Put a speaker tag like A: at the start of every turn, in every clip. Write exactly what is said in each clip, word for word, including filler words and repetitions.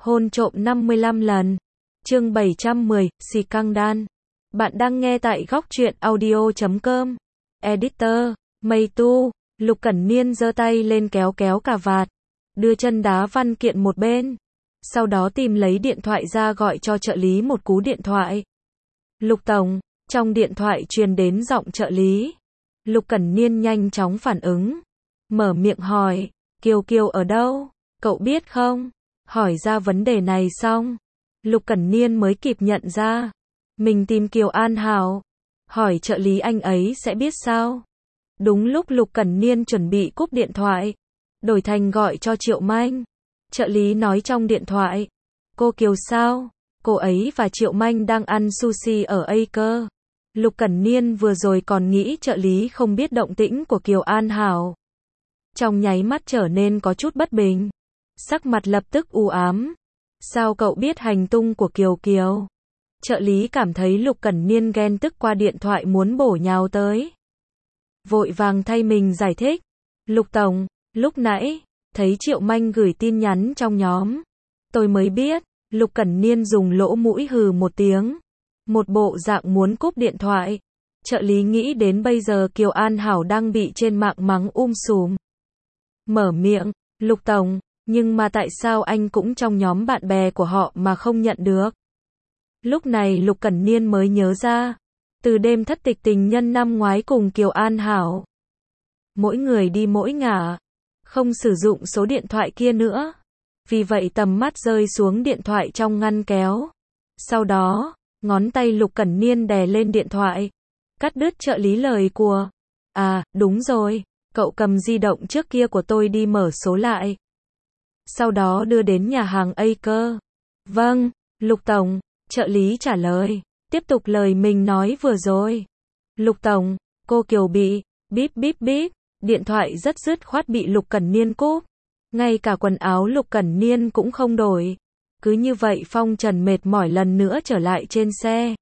A: Hôn trộm năm mươi lăm lần. Chương bảy trăm mười, xì căng đan. Bạn đang nghe tại góc truyện audio chấm com. Editor, Mây Tu. Lục Cẩn Niên giơ tay lên kéo kéo cà vạt, đưa chân đá văn kiện một bên. Sau đó tìm lấy điện thoại ra gọi cho trợ lý một cú điện thoại. Lục tổng, trong điện thoại truyền đến giọng trợ lý. Lục Cẩn Niên nhanh chóng phản ứng. Mở miệng hỏi, Kiều Kiều ở đâu? Cậu biết không? Hỏi ra vấn đề này xong, Lục Cẩn Niên mới kịp nhận ra. Mình tìm Kiều An Hảo. Hỏi trợ lý anh ấy sẽ biết sao? Đúng lúc Lục Cẩn Niên chuẩn bị cúp điện thoại, đổi thành gọi cho Triệu Manh. Trợ lý nói trong điện thoại, cô Kiều sao? Cô ấy và Triệu Manh đang ăn sushi ở A cơ. Lục Cẩn Niên vừa rồi còn nghĩ trợ lý không biết động tĩnh của Kiều An Hảo. Trong nháy mắt trở nên có chút bất bình. Sắc mặt lập tức u ám. Sao cậu biết hành tung của Kiều Kiều? Trợ lý cảm thấy Lục Cẩn Niên ghen tức qua điện thoại muốn bổ nhào tới. Vội vàng thay mình giải thích. Lục tổng, lúc nãy, thấy Triệu Manh gửi tin nhắn trong nhóm. Tôi mới biết. Lục Cẩn Niên dùng lỗ mũi hừ một tiếng. Một bộ dạng muốn cúp điện thoại. Trợ lý nghĩ đến bây giờ Kiều An Hảo đang bị trên mạng mắng um sùm. Mở miệng, Lục tổng, nhưng mà tại sao anh cũng trong nhóm bạn bè của họ mà không nhận được? Lúc này Lục Cẩn Niên mới nhớ ra. Từ đêm thất tịch tình nhân năm ngoái cùng Kiều An Hảo, mỗi người đi mỗi ngả, không sử dụng số điện thoại kia nữa. Vì vậy tầm mắt rơi xuống điện thoại trong ngăn kéo. Sau đó, ngón tay Lục Cẩn Niên đè lên điện thoại, cắt đứt trợ lý lời của. À, đúng rồi, cậu cầm di động trước kia của tôi đi mở số lại. Sau đó đưa đến nhà hàng A cơ. Vâng, Lục tổng, trợ lý trả lời, tiếp tục lời mình nói vừa rồi. Lục tổng, cô Kiều bị, bíp bíp bíp, điện thoại rất dứt khoát bị Lục Cẩn Niên cúp. Ngay cả quần áo Lục Cẩn Niên cũng không đổi. Cứ như vậy phong trần mệt mỏi lần nữa trở lại trên xe.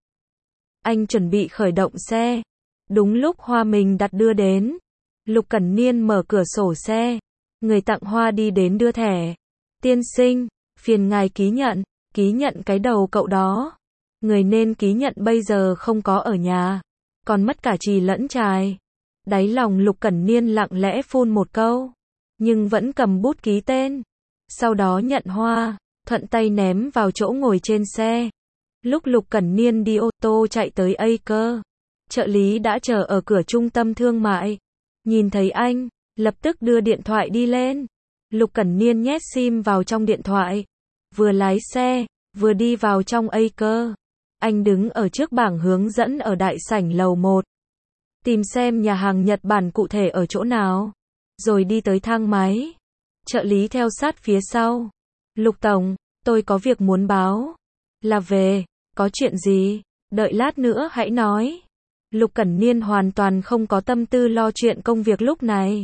A: Anh chuẩn bị khởi động xe. Đúng lúc hoa mình đặt đưa đến. Lục Cẩn Niên mở cửa sổ xe. Người tặng hoa đi đến đưa thẻ. Tiên sinh, phiền ngài ký nhận. Ký nhận cái đầu cậu đó. Người nên ký nhận bây giờ không có ở nhà. Còn mất cả trì lẫn trài. Đáy lòng Lục Cẩn Niên lặng lẽ phun một câu. Nhưng vẫn cầm bút ký tên. Sau đó nhận hoa, thuận tay ném vào chỗ ngồi trên xe. Lúc Lục Cẩn Niên đi ô tô chạy tới A cơ, trợ lý đã chờ ở cửa trung tâm thương mại. Nhìn thấy anh, lập tức đưa điện thoại đi lên. Lục Cẩn Niên nhét sim vào trong điện thoại. Vừa lái xe, vừa đi vào trong A cơ. Anh đứng ở trước bảng hướng dẫn ở đại sảnh lầu một. Tìm xem nhà hàng Nhật Bản cụ thể ở chỗ nào. Rồi đi tới thang máy. Trợ lý theo sát phía sau. Lục tổng, tôi có việc muốn báo. Là về, có chuyện gì? Đợi lát nữa hãy nói. Lục Cẩn Niên hoàn toàn không có tâm tư lo chuyện công việc lúc này.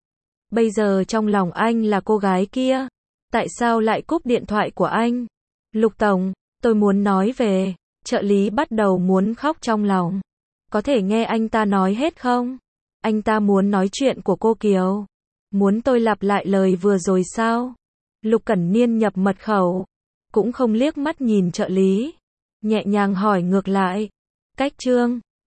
A: Bây giờ trong lòng anh là cô gái kia. Tại sao lại cúp điện thoại của anh? Lục tổng, tôi muốn nói về. Trợ lý bắt đầu muốn khóc trong lòng. Có thể nghe anh ta nói hết không? Anh ta muốn nói chuyện của cô Kiều. Muốn tôi lặp lại lời vừa rồi sao? Lục Cẩn Niên nhập mật khẩu. Cũng không liếc mắt nhìn trợ lý. Nhẹ nhàng hỏi ngược lại. Cách chương.